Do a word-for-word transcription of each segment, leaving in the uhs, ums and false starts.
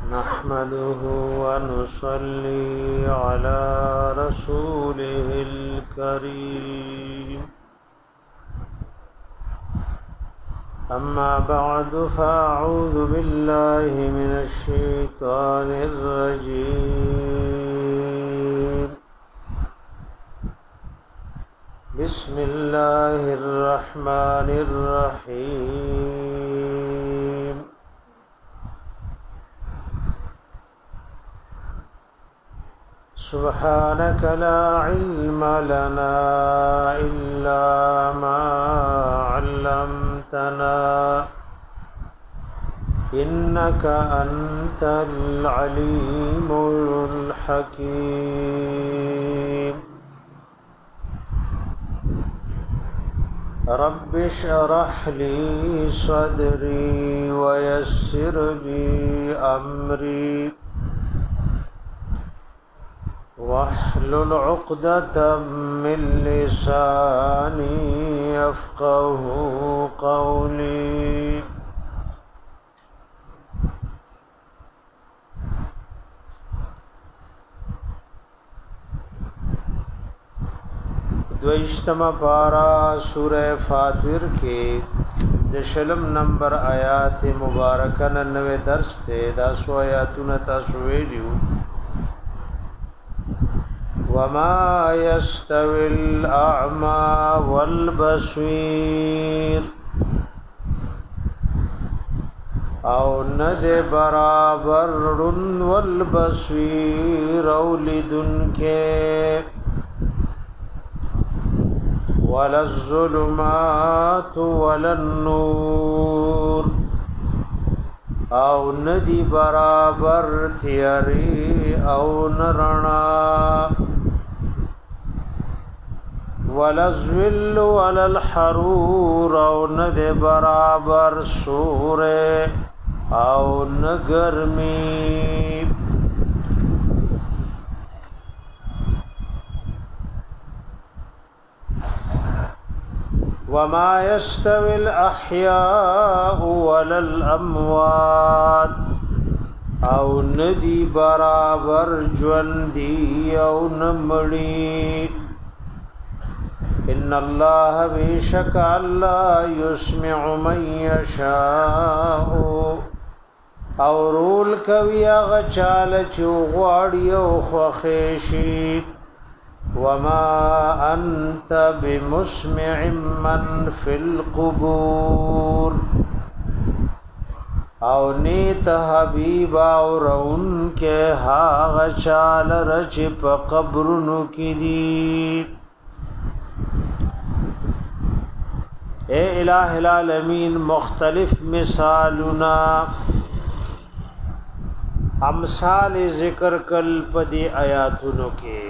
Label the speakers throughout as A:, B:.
A: نحمده ونصلي على رسوله الكريم أما بعد فأعوذ بالله من الشيطان الرجيم بسم الله الرحمن الرحيم سبحانك لا علم لنا إلا ما علمتنا إنك أنت العليم الحكيم رب اشرح لي صدري ويسر لي أمري واحلل عقدة من لساني يفقه قولي دویشتم پارا سورہ فاطر کے دشلم نمبر آیات مبارکہ ننوے درس تے داسو آیاتون تاسویلیو وما يستوي الأعمى والبصير او ند برابر والبصير اولدن کے ولا الظلمات ولا النور او ندی برابر تیاری او نرنا ولا الظل ولا الحرور او ند برابر سور او نگرمی وما يستوي الأحياء ولا الأموات او ندی برابر جوندی او نمڑی ان الله بشک الله يسمع من يشاء او رول کوي هغه چاله چې غواړي او خوښي وما انت بمسمع من في القبور او نیت حبیب او رون کے هاغ چال رچ پا قبرنو کی دی اے الہ العالمین مختلف مثالنا امثال ذکر کل پدی آیاتنو کے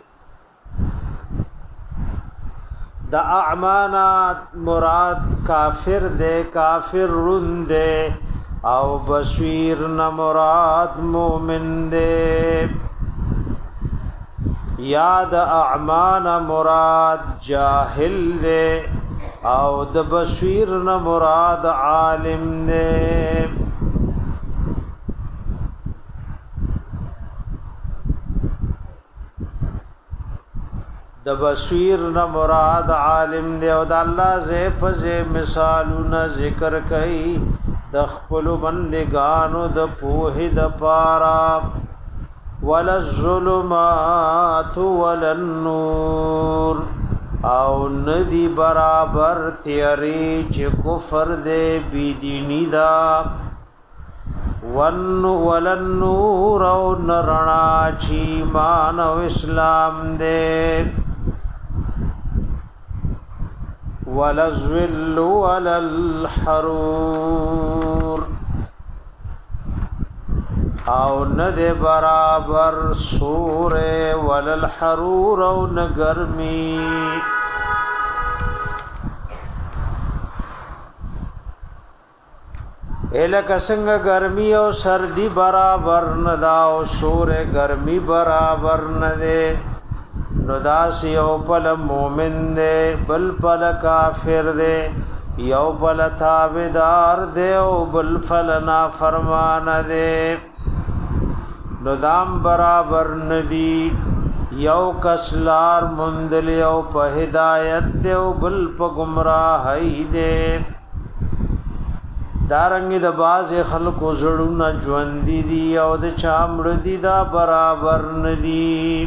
A: دا اعمانا مراد کافر دے کافر رن دے او بصیر نہ مراد مومن دے یاد اعمانا مراد جاہل دے او د بصیر نہ مراد عالم دے د بصیر نہ مراد عالم دے او د الله زې فزې مثالونه ذکر کئ د خپل بندگانو د پوهې د پارا ولا الظلمات ولا النور او ندی برابر تیاری چې کفر دے بی دینی دا ون ولا النور او نرنا چی مان او اسلام دے ولا الظل ولا الحرور او ند برابر سور ولا الحرور او نگرمی الک سنگ گرمی او سردی برابر ندا او سور گرمی برابر ندے نو داس یو پل مومن دے بل پل کافر دے یو پل تابدار دے او بل پل نافرمان دے نو دام برابر ندی یو کسلار مندل یو په هدایت دیو بل په گمراهی دے دارنګ د باز خلکو زړونه ژوند دي او د چامړ دي دا برابر ندی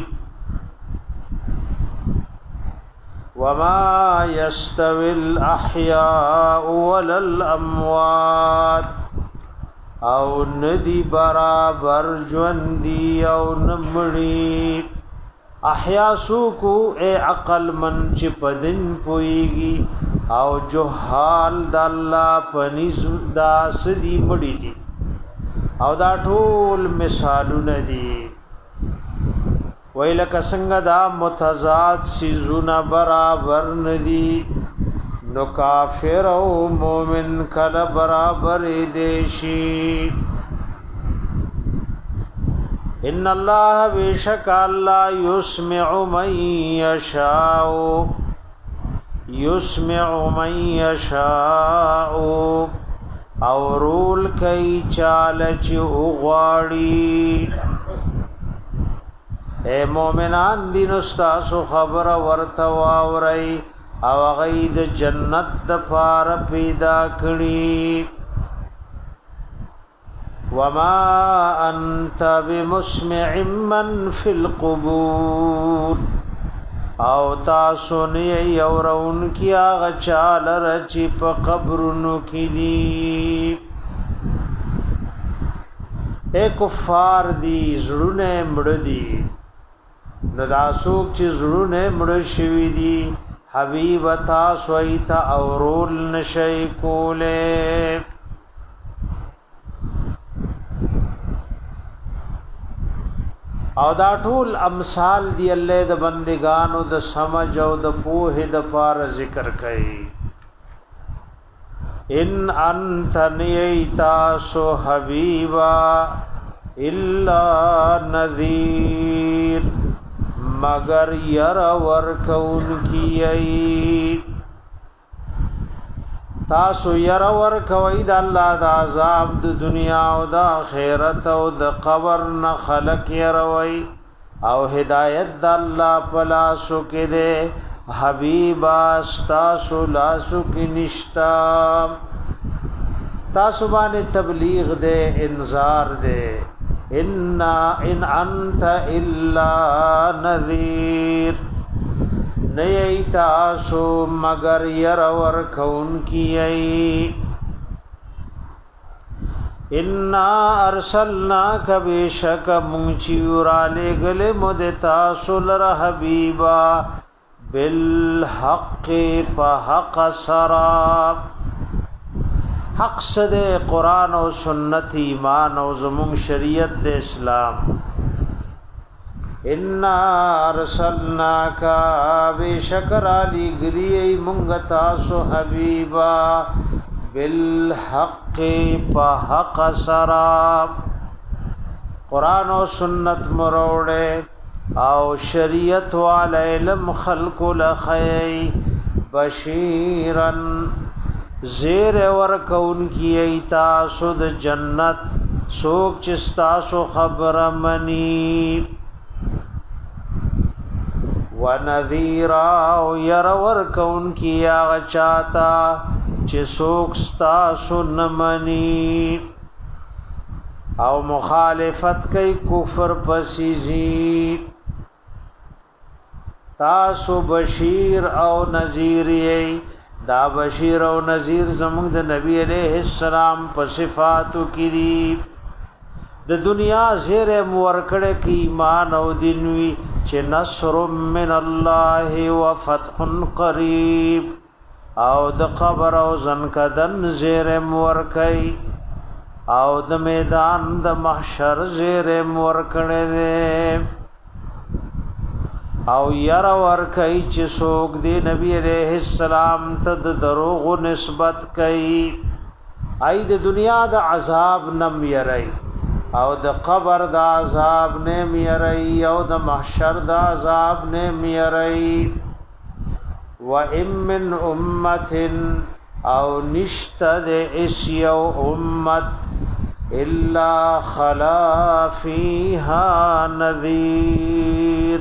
A: وما يستوي الاحياء ولا الاموات او ندی برابر ژوندۍ او نمړي احیا سوکو اے عقل من چې پدن پويږي او جهال د الله پنځ دا سدي مړي دي او دا ټول مثالونه دي ویل کسنګ دا متضاد سيزونه برابر ندي نو کافر او مومن کله برابر دیشی ان الله بیشک الله یسمع من یشاء یسمع من یشاء او رول کای چال چ غواړي اے مومنان دین استاد خبر ورته واوري او غید جنت د پار پیدا کړي وما انت بمسمع من فی القبور او تاسو نه یورون کیا غچال رچ په قبرونو کې دي اے کفار دی زړونه مړ دي نداسوک چې زړونه مړ شوی دي حبیب تاسو ایت اورول نشی کوله او دا ټول امثال دی الله د بندگانو د سمجھ او د پوهه د پار ذکر کړي ان انت نیتا سو حبیبا الا نذیر مگر یر ورکون کی ای تاسو یر ورکوی د الله د عذاب د دنیا او د آخرت او د قبر نه خلق یروي او هدایت د الله پلاسو کې ده حبیبا تاسو لاسو کې نشتا تاسو باندې تبلیغ ده انذار ده ان ان انت الا نذیر نئی تاسو مگر یر ورکون کی ای انا ارسلناک بیشک منچیورا لے گلے مد تاسو لر حبیبا بالحق پا حق سراب حق صد قرآن و سنت ایمان و زمون شریعت دے اسلام انا ارسلناکا بے شکر علی گلی منگتا سو حبیبا بالحق پا حق سراب قرآن و سنت مروڑے او شریعت والا علم خلق لخی بشیرن زیر ورکون کی ایتاسو د جنت سوک چستاسو خبر منی ونذیرا یر ورکون کی آغا چاہتا چه سوک ستاسو نمنی او مخالفت کئی کفر پسیزی تاسو بشیر او نذیر ای دا بشیر او نذیر زمونږ د نبی علیہ السلام په صفاتو کې دي د دنیا زیر مورکړه کې ایمان او دینوي چې نصر من الله وفتح قریب او د قبر او زنکدن زیر مورکای او د میدان د محشر زیر مورکړه ده او ير ور کوي چې څوک دی نبی عليه السلام ته د دروغ نسبت کوي اې د دنیا د عذاب نم يري او د قبر د عذاب نم يري او د محشر د عذاب نم يري وَإِن مِّنْ أُمَّةٍ او نشته د اس یو امت الا خلا فیها نذیر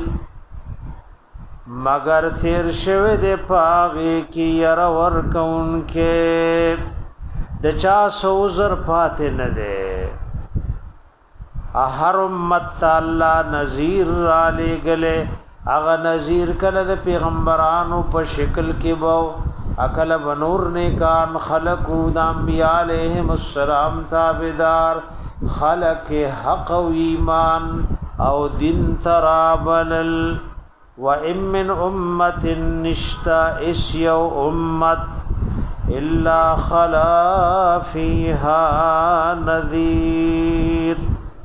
A: مگر تیر شوه دے پاغی کی یر ورکون کے دچا سوزر پاتے ندے ہر امت اللہ نذیر را لے گلے اغا نذیر کل دے پیغمبرانو پا شکل کی بو اکل بنور نیکان خلقو دا انبیاء علیہم السلام تابدار خلق حق و ایمان او دین ترابلل وَإِن مِّنْ أُمَّةٍ نِشْتَ إِسْيَوْ أُمَّةٍ إِلَّا خَلَا فِيهَا نَذِيرٌ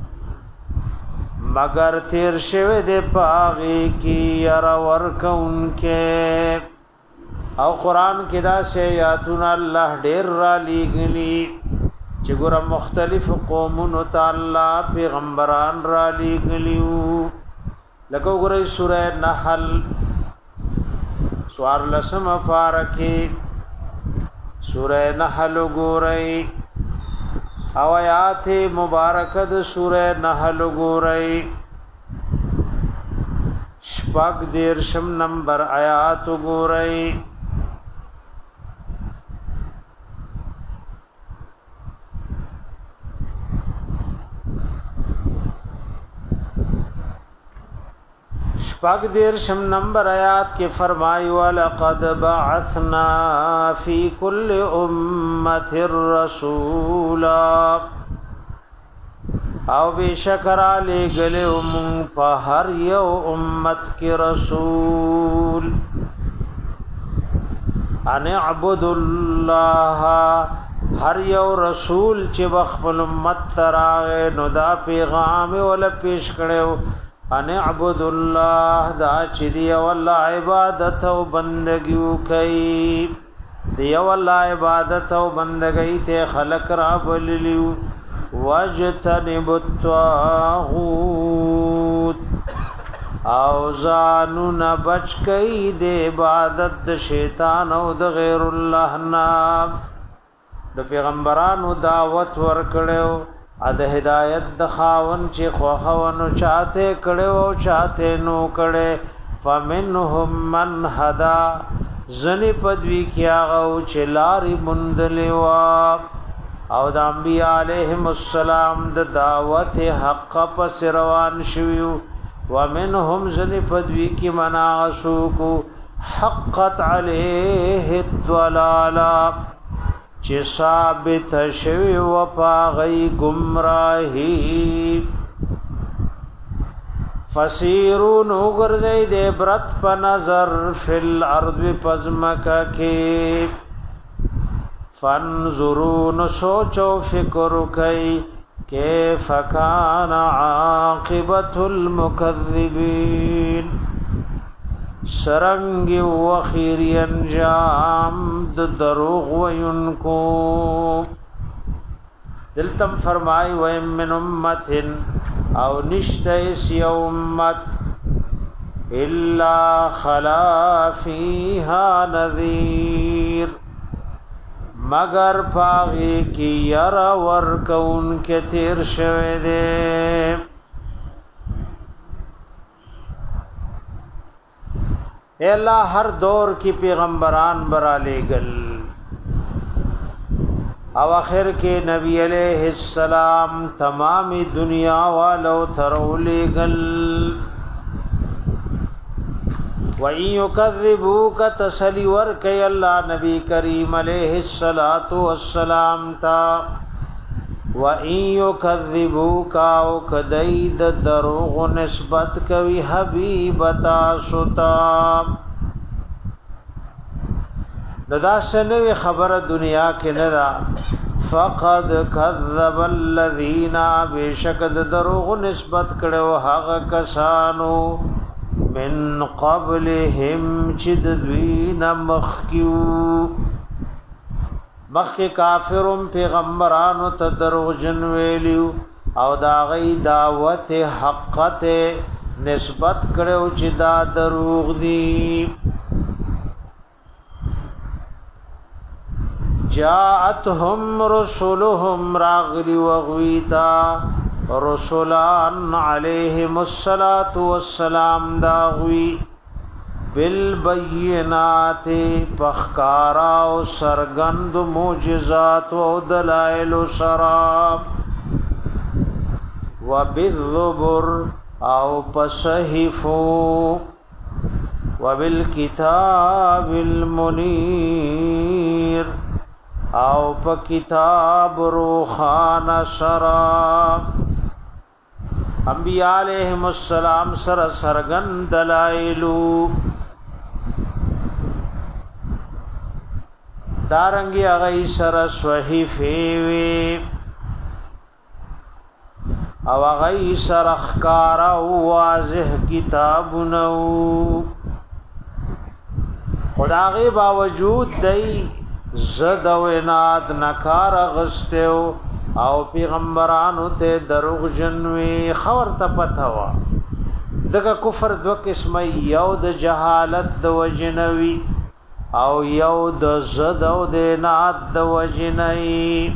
A: مگر تیر شوه دے پاغی کی یر ورکون کے او قرآن کی دا سیاتون اللہ دیر را لیگلی چگورا مختلف قومون تا اللہ پیغمبران را لیگلیو لکو گرئی سورہ نحل سوار لسم پارکی سورہ نحل گورئی او آیات مبارکد سورہ نحل گورئی شپاک دیرشم نمبر آیات گورئی شپاک دیرشم نمبر آیات کے فرمائی وَلَقَدْ بَعَثْنَا فِي كُلِّ أُمَّةٍ رَسُولًا او بے شکرہ لے گلے امون پا ہر یو امت کی رسول ان اعبد اللہ ہر یو رسول چی بخبل امت تراغے نو دا پیغام والا پیش کرے ان اعبد اللہ دا چی دی واللہ عبادت و بندگیو کئی دی واللہ عبادت و بندگی تے خلق را بلیو واجتنب الطاغوت او زانو نا بچ کئی دے عبادت شیطان او د غیر اللہ نام د پیغمبرانو دعوت ورکڑیو اد ہدایت د خاون چی خوخونو چاہتے کڑیو چاہتے نو کڑے فمنهم من ہدا زنی پدوی کیا غو چلاری مندلیوا او د انبیاء علیہم السلام د دعوت حق پس روان شویو ومنهم زنی پدوی کی مناغسو کو حقت علیہ الضلالہ چی ثابت شوی و پاغی گمراہی فسیرون اگرزی دے برت پا نظر فی الارض پزمکا کی فانظرون سوچو فکر کئی کیف کان عاقبت المکذبین سرنگ وخیری انجام د دروغ وینکو دلتم فرمائی ویم من امت او نشت اسی امت الا خلا فیہا نذیر مگر پاغی کی یر ورکون کے تیر شوے دے اے اللہ ہر دور کی پیغمبران برا لے گل او آخر کے نبی علیہ السلام تمامی دنیا والو ترو لے گل وَإِن يُكَذِّبُوكَ تَسَلِي وَرْكَيَ اللَّهِ نبی کریم علیہ السلام تا وَإِن يُكَذِّبُوكَ او کدید دروغ نسبت کوي حبیبتا ستا ندا سنوی خبر دنیا کے ندا فقد کذب الذین بیشکد دروغ نسبت کڑو حق کسانو من قبلهم چد دوین مخکیو مخی کافرم پیغمبرانو تدروغ جنویلیو او دا غی دعوت حقت نسبت کرو چی دا دروغ دی جاءتهم رسلهم راغلی وغویتا رسولان علیہم الصلاة والسلام داغوی بالبینات پخکارا و سرگند موجزات و دلائل سراب و بالذبر او پسحفو و بالکتاب المنیر او پا کتاب روخان سراب انبیاء علیہم السلام سر سرگن دلائلو دارنگی اغی سر صحیفیوی او اغی سر اخکارا واضح کتابنو خدا غی باوجود دی زد و اناد نکار غستیو او پیغمبرانو ته دروغ جنوی خبر ته پتاوا دغه کفر دو قسمه یو د جهالت د وجنوی او یو د زد او د اناد د وجنی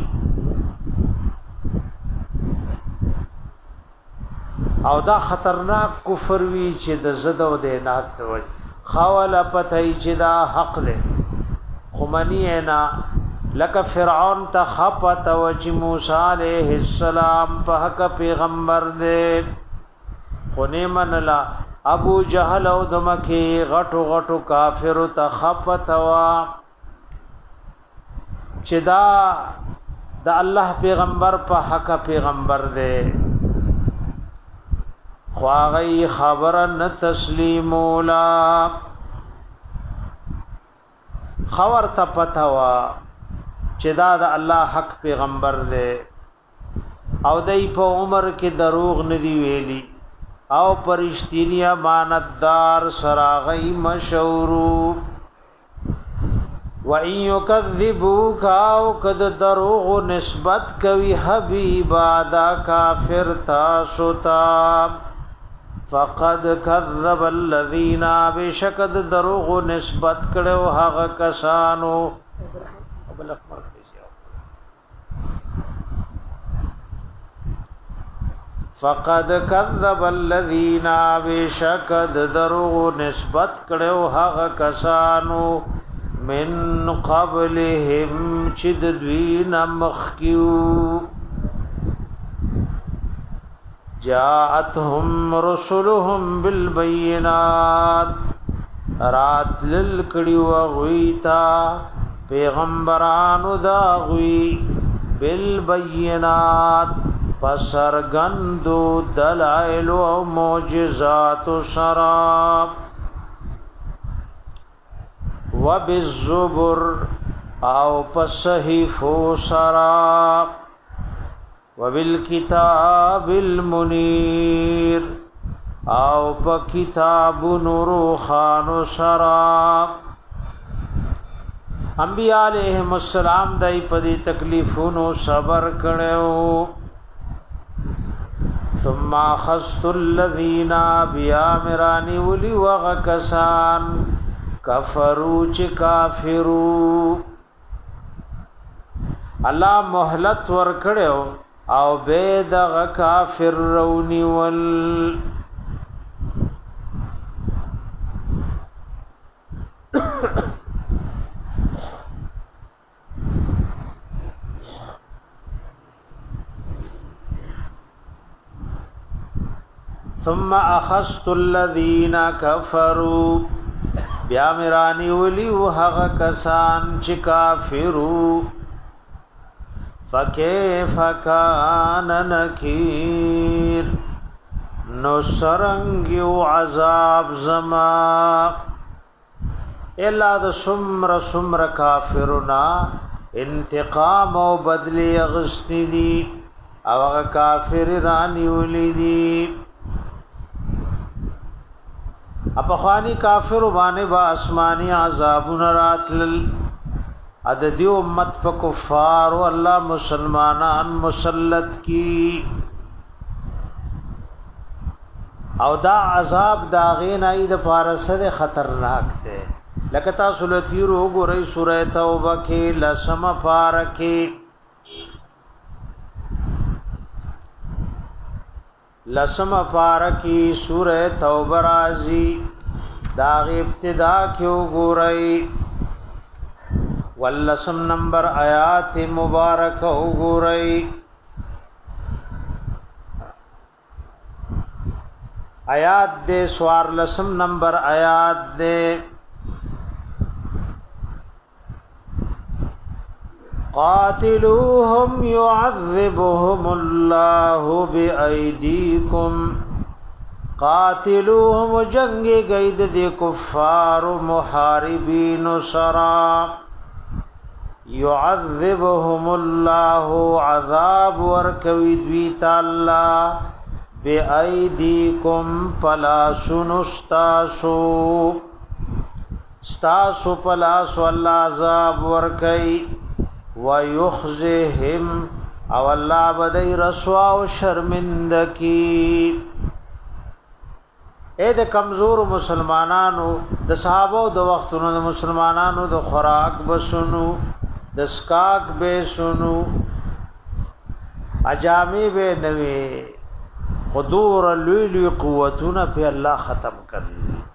A: او دا خطرناک کفر وی چې د زد او د اناد د وجنی خواله پتای چې دا حق له خمنی نه لک فرعون ته خپت او چې موسی علیہ السلام په حق پیغمبر دې خونه منلا ابو جهل او دمکه غټو غټو کافر ته خپت وا چې دا د الله پیغمبر په حق پیغمبر دې خواغی خبر نه تسلیم ولا خبر ته پتاوا چې دا د الله حق پیغمبر دی او دای په عمر کې دروغ ندی ویلی او پرشتینی امانتدار سراغی مشورو و ان یکذبوک او کد دروغ نسبت کوي حبیبا دا کافر تاسو ته فقد كذب الذين بشکد دروغ نسبت کړو هغه کسانو فقد كذب الذين بشکد دروغ نسبت کړو هغه کسانو من قبلهم چد دوین مخکیو جاءتهم رسلهم بالبينات رات للکڑی وغویتا پیغمبرانو داغوی بالبينات پسرگندو دلائل و معجزات سراب و بالزبر او پسحیفو سراب وبالکتاب المنیر او پا کتاب نوروخان سراب انبیاء علیہم السلام دای پدی تکلیفونو صبر کړو ثم اخذت الذين بامرانی ولي وغکسان کفروا چ کافرو الله مهلت ور کړو او بيد کافر رونی ول ثم اخذت الذين كفروا بیا مرانی ولی وهغه کسان چې کافرو فکیف کان نکیر نو سرنگیو عذاب زما الا د سمر سمر کافرنا انتقام او بدلی اغسطی دی او هغه کافر رانی ولی دی اپخوانی کافر باندې با آسمانی عذابون راتل عددی امت پا کفار و اللہ مسلمانان مسلط کی او دا عذاب داغین آئی دا پارسد خطرناک تھے لکه تاسو له تیرو ګورئ سوره توبه کې لسم پاره کې لسم پاره کې سوره توبه راځي دا ابتدا کې وګورئ ولسم نمبر آیات مبارک وګورئ آیات دے سوار لسم نمبر آیات دے قاتلوهم يعذبهم الله بأيديكم قاتلوهم جنگ گید دے کفار محاربین سرا يعذبهم الله عذاب ورکوی دویت اللہ بأيديكم فلا سنستاسو استاسو پلاسو اللہ عذاب ورکی ويخزهم او اللہ بدئی رسوا و شرمندکی اے د کمزور مسلمانانو د صحابو د وختونو د مسلمانانو د خوراک بسونو د سکاک به سونو اجامی به نوی خدور لوی لوی قوتونه په الله ختم کړل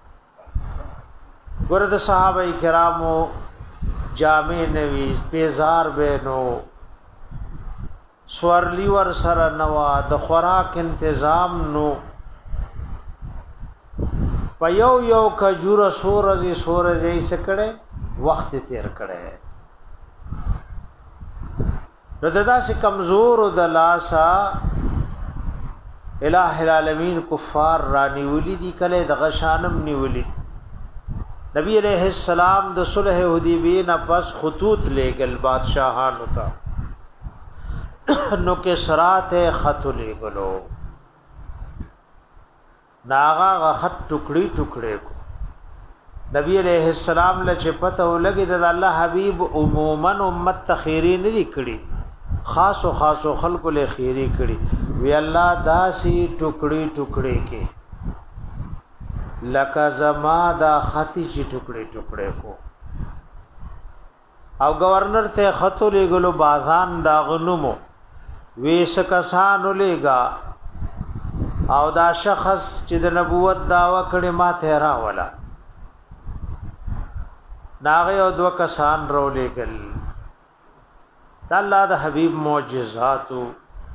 A: ګور د صحابه کرامو جامع نوی پیزار بینو سورلی ور سره نوا د خوراک تنظیم نو پيو یو کجور سورزي سورزي سکړه وخت تیر کړه نو ددا سے کمزور د لاسا الہ العالمین کفار رانی ولی دی کله د غشانم نیولی نبی علیہ السلام د صلح حدیبیہ نه پس خطوط لګل بادشاہان ہوتا نو کې سرات خط لګلو ناغا خط ټوکړي ټوکړي کو نبی علیہ السلام لچ پته ولګي د الله حبیب عموما امت تخیری نه دی کړي خاص او خاص خلق له خیری کړي وی الله داسي ټوکړي ټوکړي کې لکه زما دا خطی چې ټوکړي ټوکړي کو او گورنر ته خط لګلو بازان دا غنمو ویس کسانو لګا او دا شخص چې د نبوت داوا کړي ما ته راولا ناغه او دو کسان رو لګل الله د حبیب معجزاتو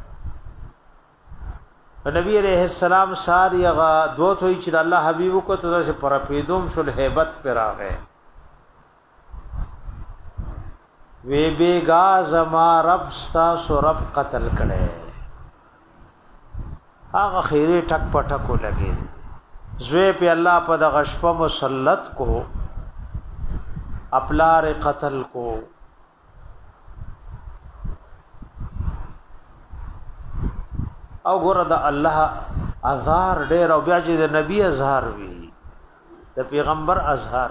A: نبی علیہ السلام ساری غا دوت ہوئی چې الله حبیب کو ته سے پر پیدوم شل hebat پر راغه وی بیگا زما رب ستا سو رب قتل کړي هغه خیره ټک پټکو لګي زوی په الله په د غشپ مسلط کو اپلار قتل کو او ګور د الله ازهار ډېر او بیا چې د نبی ازهار وی د پیغمبر ازهار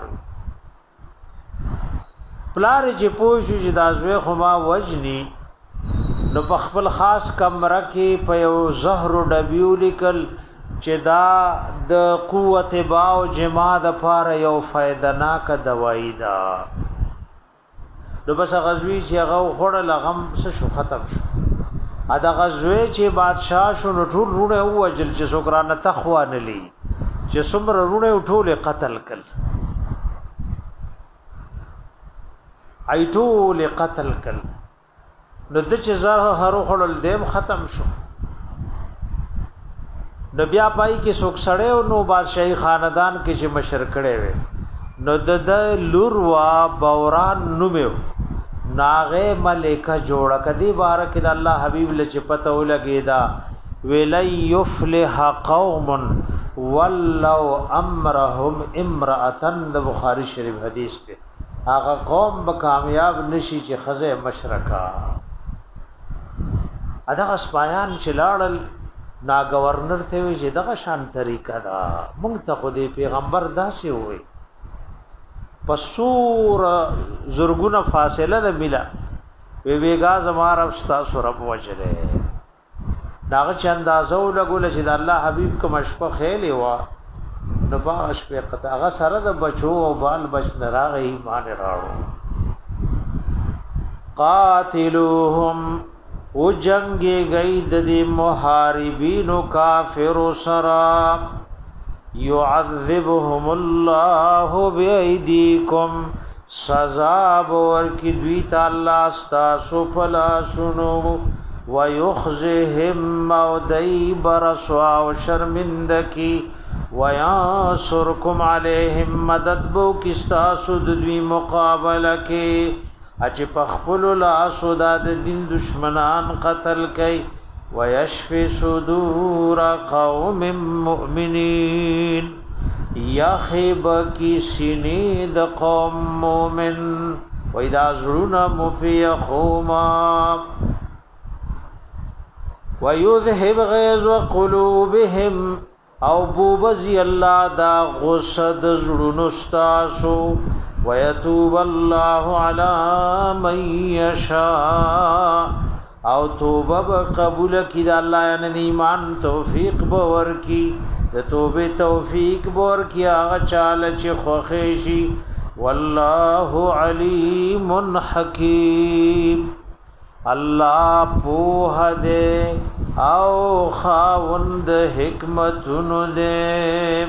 A: پلار چې پوښو چې د ازوی خما وجنی نو په خپل خاص کمره کې په یو زهر ډبیو لیکل چې دا د قوت باو جما د پاره یو فائدناک دوايي دا نو بس غزوی چې هغه خړل غم څه شو ختم شو ادا غزوی چې بادشاہ شو نو ټول رونه وجل چې سوکرانه تخوا نه لې چې څومره رونه ټول قتل کړ ایټول قتل کړ نو د چې زره هرو خړل دیم ختم شو نو بیا پای کې څوک سړی او نو بادشاہي خاندان کې چې مشر کړي وي نو د لور وا بوران نومو ناغه ملائکه جوړه کدی بارک د الله حبیب لچ پته ولګی دا ویلی یفلح قوم ولو امرهم امراه د بخاری شریف حدیث ته هغه قوم به کامیاب نشي چې خزه مشرکا ادا سپایان چې لاړل نا گورنر ته وی چې دغه شان طریقه دا مونږ ته خو دې پیغمبر داسې وي پسور زرګونه فاصله ده ملا وی بیگا زمار افستا سرب وجره داغه چ اندازو لګول چې د الله حبیب کوم شپه خېلې وا نو باش په قطع هغه سره د بچو او بال بچ نراغه ایمان راړو قاتلوهم او جنگي گئی د محاربین او کافر سرا يعذبهم الله بأيديكم سزا بور کی دوی تعالی استاسو فلا سنو ويخزهم مودي برسوا وشرمندکی وينصركم عليهم مدد بو کستاسو دوی مقابله کی اچ پخپل لا سودا د دین دشمنان قتل کئ ويشفي صدور قوم مؤمنين يخيب کی سینې د قوم مؤمن واذا زرنا مفي خوما ويذهب غيظ قلوبهم او بوبزي الله دا غصد زړونو استاسو ويتوب الله على من يشاء او توبه قبول کی دا الله یعنی ایمان توفیق باور کی د توبه توفیق باور کی هغه چاله چې خوخه شي والله علیم حکیم الله په دې او خاوند حکمتونو دې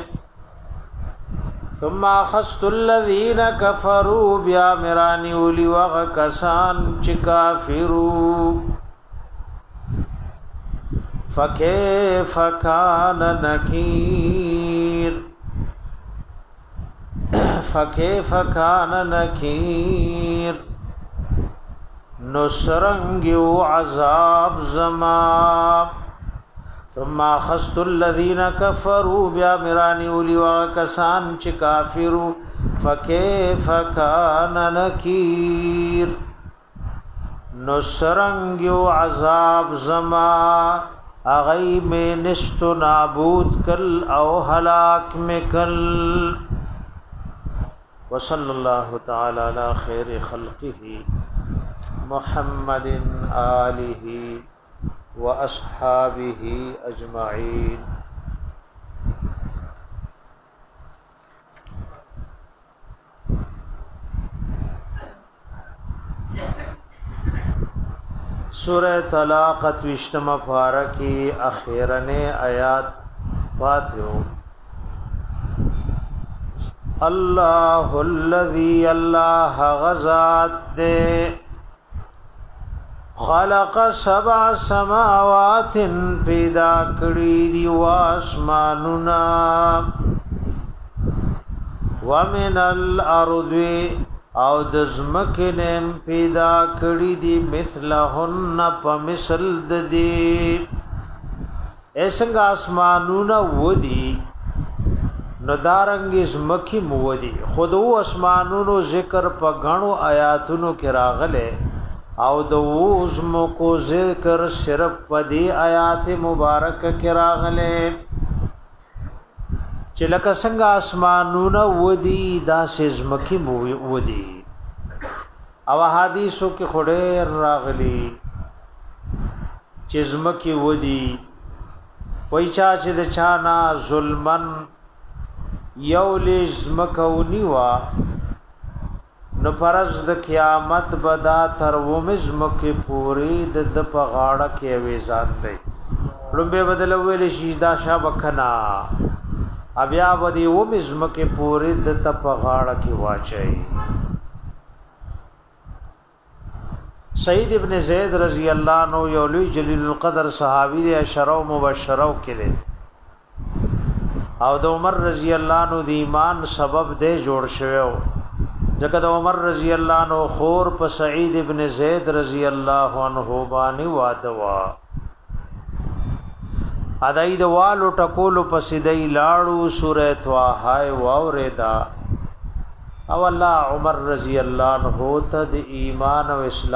A: ثم اخذت الذين كفروا بیا مرانی ولي وغکسان چې کافرو فكيف كان نكير فكيف كان نكير نصرنگ عذاب زما ثم اخذت الذين كفروا بامراني ولي وكسان چې کافرو فكيف كان نكير نصرنگ عذاب زما اغی میں نست نابود کل او ہلاک میں کل وصلی اللہ تعالی علی خیر خلقه محمد آلہ و اصحابہ اجمعین سورہ طلاق توشتم پارکی اخیرنے آیات باتیو اللہ الذی اللہ غزات دے خلق سبع سماوات پیدا کری دی واسماننا ومن الارض او د زمکنم پیدا کړی دی مثلهن په مثل د دی اسنګ اسمانونه ودی ندارنګ زمکی مودی خودو اسمانونو ذکر په غنو آیاتونو کې راغله او د وزمکو ذکر صرف په دی آیات مبارک کې راغله چې لکه څنګه اسمانونه ودی دا سزمکی ودی او حدیثو کې خډیر راغلی چې زمکی ودی وای چا چې د چانا ظلمن یو لزمکونی وا نو پرز د قیامت بدا تر و مزمکی پوری د د پغاړه کې وېزان دی لومبه بدل ویل شي دا شابکنا بیا ودی و مزمکه پوری د تپ غاړه کې واچي سعید ابن زید رضی الله عنه یو لوی جلیل القدر صحابی دی اشرو مبشرو کې دی او د عمر رضی الله عنه د ایمان سبب دی جوړ شوی ځکه د عمر رضی الله عنه خور په سعید ابن زید رضی الله عنه باندې واده وا ادای د والو ټکولو پسیدای لاړو سوره طه واوردا او الله عمر رضی الله عنه ته د ایمان او اسلام